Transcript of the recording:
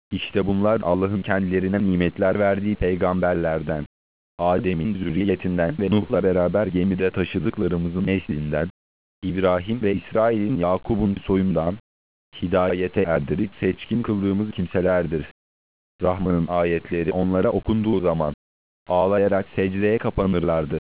İşte bunlar Allah'ın kendilerine nimetler verdiği peygamberlerden, Adem'in zürriyetinden ve Nuh'la beraber gemide taşıdıklarımızın neslinden, İbrahim ve İsrail'in Yakub'un soyundan, hidayete erdirip seçkin kıldığımız kimselerdir. Rahman'ın ayetleri onlara okunduğu zaman ağlayarak secdeye kapanırlardı.